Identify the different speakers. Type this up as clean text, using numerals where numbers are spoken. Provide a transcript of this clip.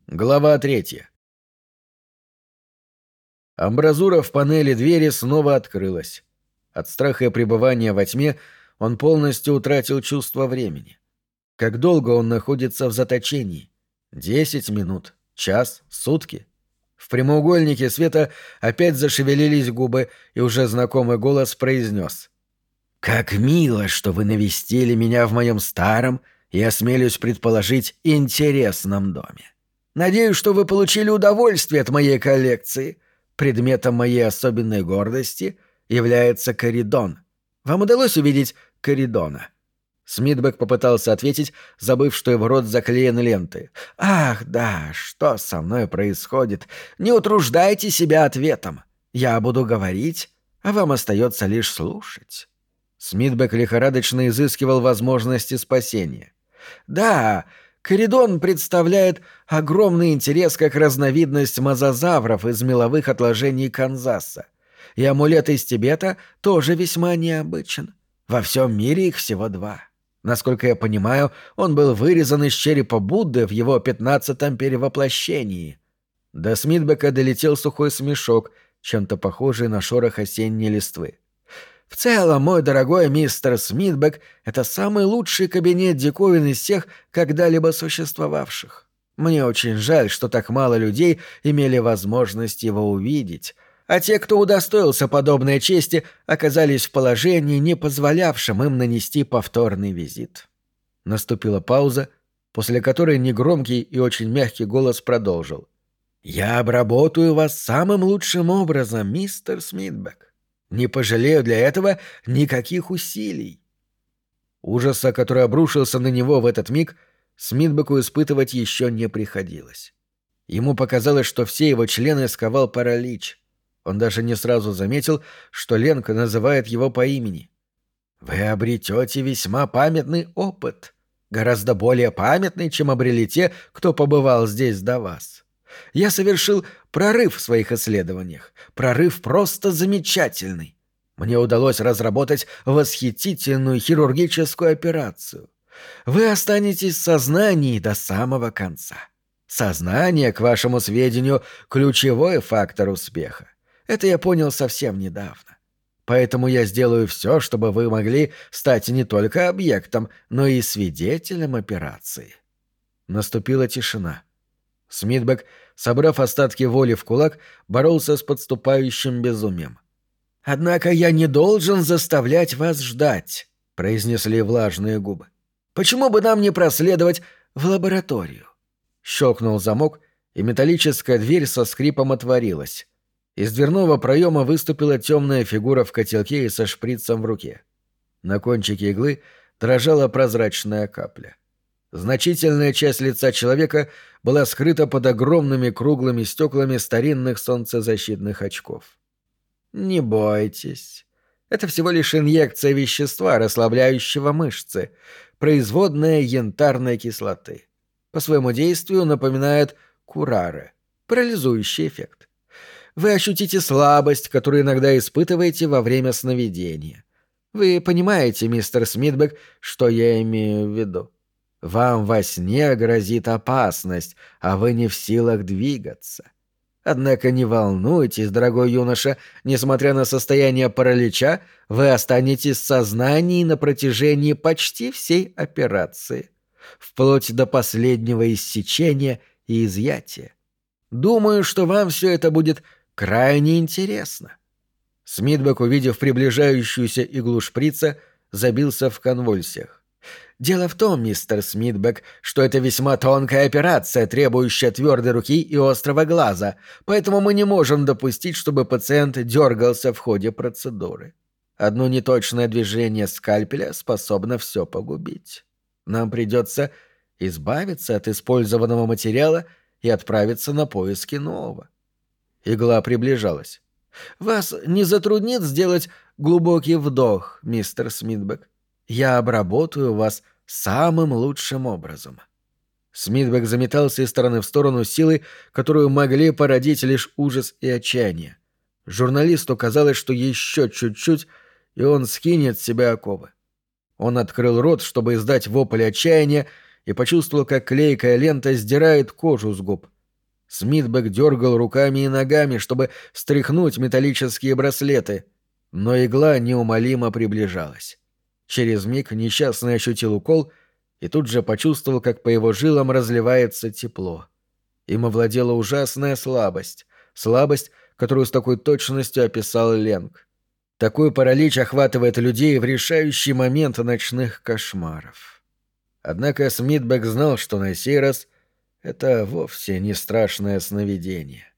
Speaker 1: Глава 3. Амбразура в панели двери снова открылась. От страха и пребывания во тьме он полностью утратил чувство времени. Как долго он находится в заточении? 10 минут? Час? Сутки? В прямоугольнике света опять зашевелились губы, и уже знакомый голос произнес: «Как мило, что вы навестили меня в моем старом и, осмелюсь предположить, интересном доме. Надеюсь, что вы получили удовольствие от моей коллекции. Предметом моей особенной гордости является коридон. Вам удалось увидеть коридона?» Смитбек попытался ответить, забыв, что его рот заклеен лентой. «Ах, да, что со мной происходит? Не утруждайте себя ответом. Я буду говорить, а вам остается лишь слушать». Смитбек лихорадочно изыскивал возможности спасения. «Да, коридон представляет огромный интерес как разновидность мозазавров из меловых отложений Канзаса. И амулет из Тибета тоже весьма необычен. Во всем мире их всего 2. Насколько я понимаю, он был вырезан из черепа Будды в его 15-м перевоплощении». До Смитбека долетел сухой смешок, чем-то похожий на шорох осенней листвы. «В целом, мой дорогой мистер Смитбек, это самый лучший кабинет диковин из всех, когда-либо существовавших. Мне очень жаль, что так мало людей имели возможность его увидеть, а те, кто удостоился подобной чести, оказались в положении, не позволявшем им нанести повторный визит». Наступила пауза, после которой негромкий и очень мягкий голос продолжил: «Я обработаю вас самым лучшим образом, мистер Смитбек. Не пожалею для этого никаких усилий». Ужаса, который обрушился на него в этот миг, Смитбеку испытывать еще не приходилось. Ему показалось, что все его члены сковал паралич. Он даже не сразу заметил, что Ленка называет его по имени. «Вы обретете весьма памятный опыт, гораздо более памятный, чем обрели те, кто побывал здесь до вас. Я совершил прорыв в своих исследованиях. Прорыв просто замечательный. Мне удалось разработать восхитительную хирургическую операцию. Вы останетесь в сознании до самого конца. Сознание, к вашему сведению, ключевой фактор успеха. Это я понял совсем недавно. Поэтому я сделаю все, чтобы вы могли стать не только объектом, но и свидетелем операции». Наступила тишина. Смитбек, собрав остатки воли в кулак, боролся с подступающим безумием. «Однако я не должен заставлять вас ждать», — произнесли влажные губы. «Почему бы нам не проследовать в лабораторию?» Щелкнул замок, и металлическая дверь со скрипом отворилась. Из дверного проема выступила темная фигура в котелке и со шприцем в руке. На кончике иглы дрожала прозрачная капля. Значительная часть лица человека была скрыта под огромными круглыми стеклами старинных солнцезащитных очков. «Не бойтесь. Это всего лишь инъекция вещества, расслабляющего мышцы, производная янтарной кислоты. По своему действию напоминает кураре, парализующий эффект. Вы ощутите слабость, которую иногда испытываете во время сновидения. Вы понимаете, мистер Смитбек, что я имею в виду? Вам во сне грозит опасность, а вы не в силах двигаться. Однако не волнуйтесь, дорогой юноша, несмотря на состояние паралича, вы останетесь в сознании на протяжении почти всей операции, вплоть до последнего иссечения и изъятия. Думаю, что вам все это будет крайне интересно». Смитбек, увидев приближающуюся иглу шприца, забился в конвульсиях. «Дело в том, мистер Смитбек, что это весьма тонкая операция, требующая твердой руки и острого глаза, поэтому мы не можем допустить, чтобы пациент дергался в ходе процедуры. Одно неточное движение скальпеля способно все погубить. Нам придется избавиться от использованного материала и отправиться на поиски нового». Игла приближалась. «Вас не затруднит сделать глубокий вдох, мистер Смитбек? Я обработаю вас самым лучшим образом». Смитбек заметался из стороны в сторону силой, которую могли породить лишь ужас и отчаяние. Журналисту казалось, что еще чуть-чуть, и он скинет с себя оковы. Он открыл рот, чтобы издать вопль отчаяния, и почувствовал, как клейкая лента сдирает кожу с губ, Смитбек дергал руками и ногами, чтобы стряхнуть металлические браслеты, но игла неумолимо приближалась. Через миг несчастный ощутил укол и тут же почувствовал, как по его жилам разливается тепло. Им овладела ужасная слабость, которую с такой точностью описал Ленг. Такой паралич охватывает людей в решающий момент ночных кошмаров. Однако Смитбек знал, что на сей раз это вовсе не страшное сновидение.